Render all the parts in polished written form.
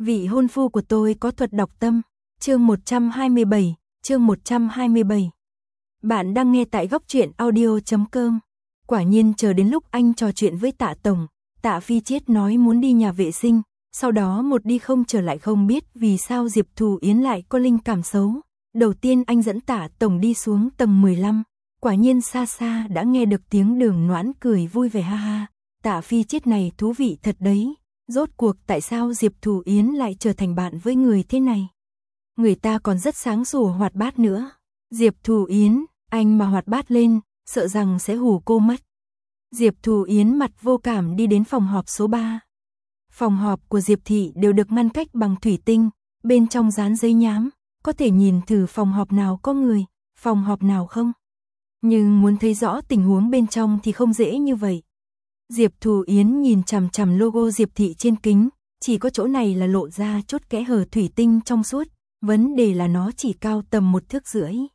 Vị hôn phu của tôi có thuật đọc tâm. Chương 127, chương 127. Bạn đang nghe tại góc truyện audio.com. Quả nhiên chờ đến lúc anh trò chuyện với Tạ Tổng, Tạ Phi Chiết nói muốn đi nhà vệ sinh, sau đó một đi không trở lại, không biết vì sao Diệp Thù Yến lại có linh cảm xấu. Đầu tiên anh dẫn Tạ Tổng đi xuống tầng 15, quả nhiên xa xa đã nghe được tiếng Đường Noãn cười vui vẻ ha ha. Tạ Phi Chiết này thú vị thật đấy, rốt cuộc tại sao Diệp Thù Yến lại trở thành bạn với người thế này? Người ta còn rất sáng sủa hoạt bát nữa. Diệp Thù Yến, anh mà hoạt bát lên, sợ rằng sẽ hù cô mất. Diệp Thù Yến mặt vô cảm đi đến phòng họp số 3. Phòng họp của Diệp Thị đều được ngăn cách bằng thủy tinh, bên trong dán giấy nhám, có thể nhìn thử phòng họp nào có người, phòng họp nào không. Nhưng muốn thấy rõ tình huống bên trong thì không dễ như vậy. Diệp Thù Yến nhìn chằm chằm logo Diệp Thị trên kính, chỉ có chỗ này là lộ ra chút kẽ hở thủy tinh trong suốt, vấn đề là nó chỉ cao tầm 1,5 thước.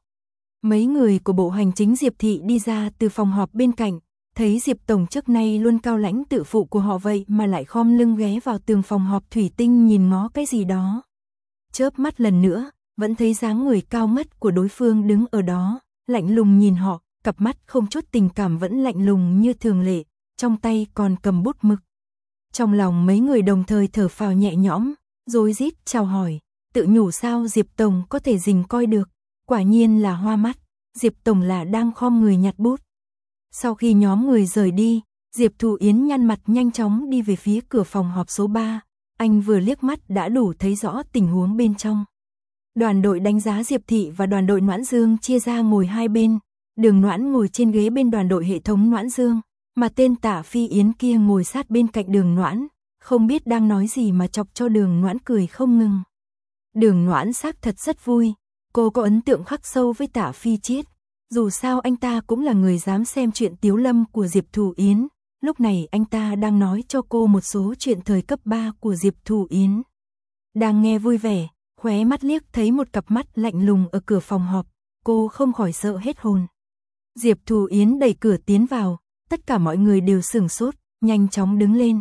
Mấy người của bộ hành chính Diệp Thị đi ra từ phòng họp bên cạnh, thấy Diệp Tổng trước nay luôn cao lãnh tự phụ của họ vậy mà lại khom lưng ghé vào tường phòng họp thủy tinh nhìn ngó cái gì đó. Chớp mắt lần nữa, vẫn thấy dáng người cao ngất của đối phương đứng ở đó, lạnh lùng nhìn họ, cặp mắt không chút tình cảm vẫn lạnh lùng như thường lệ, trong tay còn cầm bút mực. Trong lòng mấy người đồng thời thở phào nhẹ nhõm, rối rít chào hỏi, tự nhủ sao Diệp Tổng có thể rình coi được, quả nhiên là hoa mắt, Diệp Tổng là đang khom người nhặt bút. Sau khi nhóm người rời đi, Diệp Thù Yến nhăn mặt nhanh chóng đi về phía cửa phòng họp số 3, anh vừa liếc mắt đã đủ thấy rõ tình huống bên trong. Đoàn đội đánh giá Diệp Thị và đoàn đội Noãn Dương chia ra ngồi hai bên, Đường Noãn ngồi trên ghế bên đoàn đội hệ thống Noãn Dương, mà tên Tạ Phi Yến kia ngồi sát bên cạnh Đường Noãn, không biết đang nói gì mà chọc cho Đường Noãn cười không ngừng. Đường Noãn xác thật rất vui, cô có ấn tượng khắc sâu với Tạ Phi Chiết, dù sao anh ta cũng là người dám xem chuyện tiếu lâm của Diệp Thù Yến, lúc này anh ta đang nói cho cô một số chuyện thời cấp 3 của Diệp Thù Yến. Đang nghe vui vẻ, khóe mắt liếc thấy một cặp mắt lạnh lùng ở cửa phòng họp, cô không khỏi sợ hết hồn. Diệp Thù Yến đẩy cửa tiến vào, tất cả mọi người đều sửng sốt, nhanh chóng đứng lên.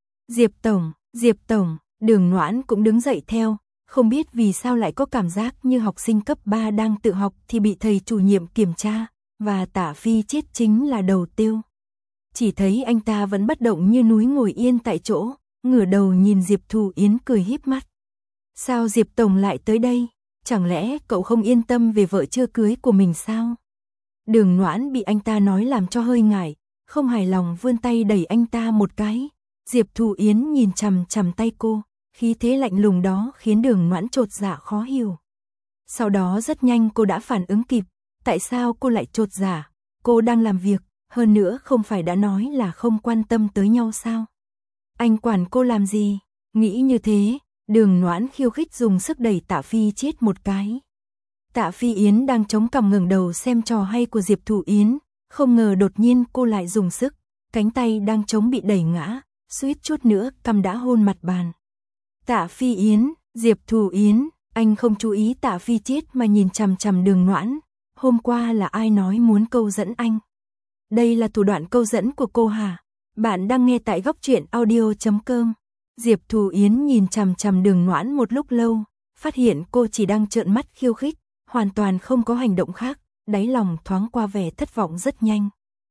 Diệp Tổng, Đường Noãn cũng đứng dậy theo, không biết vì sao lại có cảm giác như học sinh cấp 3 đang tự học thì bị thầy chủ nhiệm kiểm tra, và Tạ Phi Chiết chính là đầu tiêu. Chỉ thấy anh ta vẫn bất động như núi ngồi yên tại chỗ, ngửa đầu nhìn Diệp Thù Yến cười híp mắt. Sao Diệp Tổng lại tới đây? Chẳng lẽ cậu không yên tâm về vợ chưa cưới của mình sao? Đường Noãn bị anh ta nói làm cho hơi ngại, không hài lòng vươn tay đẩy anh ta một cái. Diệp Thù Yến nhìn chằm chằm tay cô, khí thế lạnh lùng đó khiến Đường Noãn chột dạ khó hiểu. Sau đó rất nhanh cô đã phản ứng kịp, tại sao cô lại chột dạ? Cô đang làm việc, hơn nữa không phải đã nói là không quan tâm tới nhau sao? Anh quản cô làm gì? Nghĩ như thế, Đường Noãn khiêu khích dùng sức đẩy Tạ Phi Chiết một cái. Tạ Phi Yến đang chống cằm ngẩng đầu xem trò hay của Diệp Thù Yến, không ngờ đột nhiên cô lại dùng sức, cánh tay đang chống bị đẩy ngã, suýt chút nữa cằm đã hôn mặt bàn. Tạ Phi Yến, Diệp Thù Yến, anh không chú ý Tạ Phi Chiết mà nhìn chằm chằm Đường Noãn, hôm qua là ai nói muốn câu dẫn anh? Đây là thủ đoạn câu dẫn của cô hả? Bạn đang nghe tại góc truyện audio.com. Diệp Thù Yến nhìn chằm chằm Đường Noãn một lúc lâu, phát hiện cô chỉ đang trợn mắt khiêu khích, hoàn toàn không có hành động khác, đáy lòng thoáng qua vẻ thất vọng rất nhanh.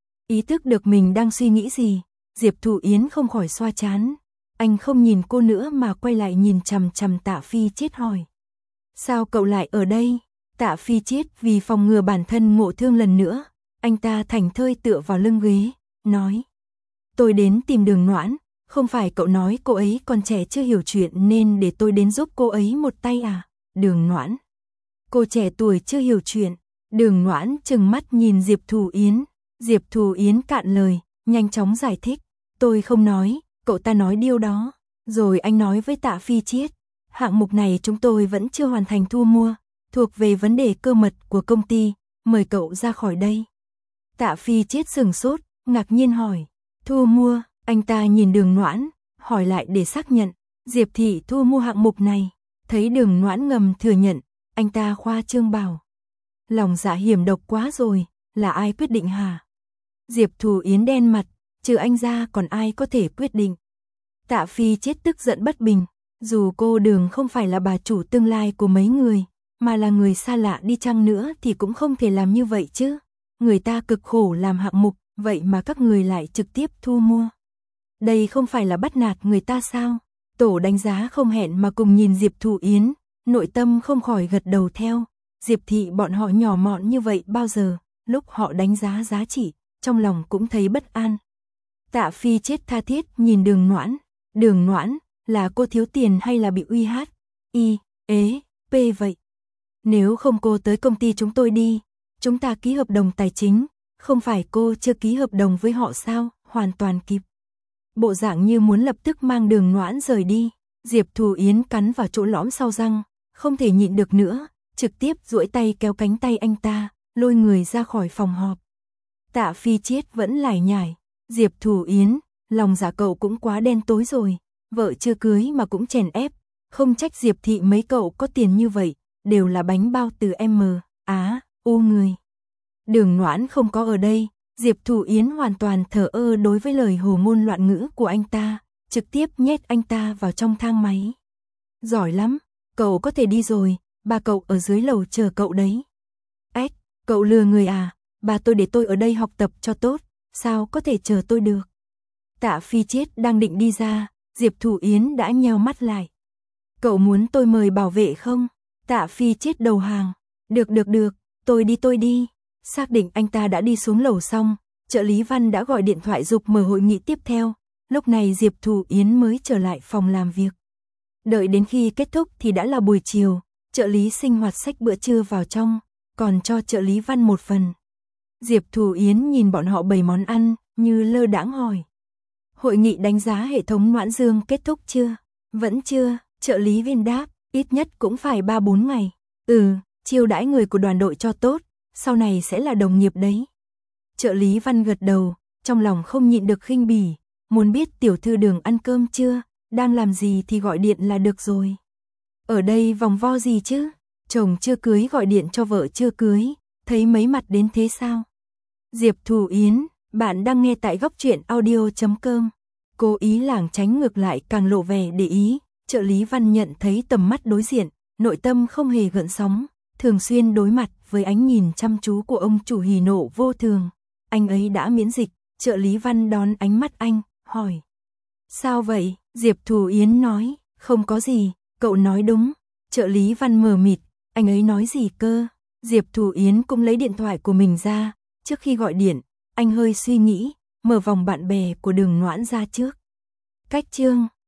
Ý thức được mình đang suy nghĩ gì, Diệp Thù Yến không khỏi xoa trán. Anh không nhìn cô nữa mà quay lại nhìn chằm chằm Tạ Phi Chiết hỏi. Sao cậu lại ở đây? Tạ Phi Chiết vì phòng ngừa bản thân ngộ thương lần nữa, anh ta thảnh thơi tựa vào lưng ghế, nói. Tôi đến tìm Đường Noãn, không phải cậu nói cô ấy còn trẻ chưa hiểu chuyện nên để tôi đến giúp cô ấy một tay à? Đường Noãn. Cô trẻ tuổi chưa hiểu chuyện. Đường Noãn trừng mắt nhìn Diệp Thù Yến. Diệp Thù Yến cạn lời, nhanh chóng giải thích. Tôi không nói, cậu ta nói điều đó. Rồi anh nói với Tạ Phi Chiết. Hạng mục này chúng tôi vẫn chưa hoàn thành thu mua, thuộc về vấn đề cơ mật của công ty, mời cậu ra khỏi đây. Tạ Phi Chiết sửng sốt, ngạc nhiên hỏi. Thu mua, anh ta nhìn Đường Noãn, hỏi lại để xác nhận. Diệp Thị thu mua hạng mục này. Thấy Đường Noãn ngầm thừa nhận, anh ta khoa trương bảo. Lòng dạ hiểm độc quá rồi, là ai quyết định hả? Diệp Thù Yến đen mặt, trừ anh ra còn ai có thể quyết định? Tạ Phi Chiết tức giận bất bình, Dù cô Đường không phải là bà chủ tương lai của mấy người, mà là người xa lạ đi chăng nữa thì cũng không thể làm như vậy chứ. Người ta cực khổ làm hạng mục, vậy mà các người lại trực tiếp thu mua. Đây không phải là bắt nạt người ta sao? Tổ đánh giá không hẹn mà cùng nhìn Diệp Thụ Yến, nội tâm không khỏi gật đầu theo. Diệp thị bọn họ nhỏ mọn như vậy bao giờ, lúc họ đánh giá giá trị, trong lòng cũng thấy bất an. Tạ Phi chết tha thiết nhìn Đường Noãn. Đường Noãn, là cô thiếu tiền hay là bị uy hát? P vậy. Nếu không cô tới công ty chúng tôi đi, chúng ta ký hợp đồng tài chính, không phải cô chưa ký hợp đồng với họ sao, hoàn toàn kịp. Bộ dạng như muốn lập tức mang Đường Noãn rời đi, Diệp Thù Yến cắn vào chỗ lõm sau răng, không thể nhịn được nữa, trực tiếp duỗi tay kéo cánh tay anh ta, lôi người ra khỏi phòng họp. Tạ Phi Chiết vẫn lải nhải, Diệp Thù Yến, lòng dạ cậu cũng quá đen tối rồi, vợ chưa cưới mà cũng chèn ép, không trách Diệp thị mấy cậu có tiền như vậy, đều là bánh bao từ U người. Đường Noãn không có ở đây, Diệp Thù Yến hoàn toàn thờ ơ đối với lời hồ ngôn loạn ngữ của anh ta, trực tiếp nhét anh ta vào trong thang máy. Giỏi lắm, cậu có thể đi rồi, ba cậu ở dưới lầu chờ cậu đấy. Ếch, cậu lừa người à, bà tôi để tôi ở đây học tập cho tốt, sao có thể chờ tôi được. Tạ Phi Chiết đang định đi ra, Diệp Thù Yến đã nheo mắt lại. Cậu muốn tôi mời bảo vệ không? Tạ Phi Chiết đầu hàng. Được, tôi đi. Xác định anh ta đã đi xuống lầu xong, trợ lý Văn đã gọi điện thoại giục mở hội nghị tiếp theo. Lúc này Diệp Thù Yến mới trở lại phòng làm việc. Đợi đến khi kết thúc thì đã là buổi chiều, trợ lý sinh hoạt xách bữa trưa vào trong, còn cho trợ lý Văn một phần. Diệp Thù Yến nhìn bọn họ bày món ăn, như lơ đãng hỏi. Hội nghị đánh giá hệ thống Noãn Dương kết thúc chưa? Vẫn chưa, trợ lý Viên đáp, ít nhất cũng phải 3-4 ngày. Chiêu đãi người của đoàn đội cho tốt, sau này sẽ là đồng nghiệp đấy. Trợ lý Văn gật đầu, trong lòng không nhịn được khinh bỉ, muốn biết tiểu thư Đường ăn cơm chưa, đang làm gì thì gọi điện là được rồi. Ở đây vòng vo gì chứ, chồng chưa cưới gọi điện cho vợ chưa cưới, thấy mấy mặt đến thế sao? Diệp Thù Yến, bạn đang nghe tại Góc Truyện Audio.com. Cố ý lảng tránh ngược lại càng lộ vẻ để ý, trợ lý Văn nhận thấy tầm mắt đối diện, nội tâm không hề gợn sóng, thường xuyên đối mặt với ánh nhìn chăm chú của ông chủ hỉ nộ vô thường. Anh ấy đã miễn dịch, trợ lý Văn đón ánh mắt anh, hỏi. Sao vậy? Diệp Thù Yến nói, không có gì, cậu nói đúng. Trợ lý Văn mờ mịt, anh ấy nói gì cơ? Diệp Thù Yến cũng lấy điện thoại của mình ra, trước khi gọi điện, anh hơi suy nghĩ, mở vòng bạn bè của Đường Noãn ra trước. Cách chương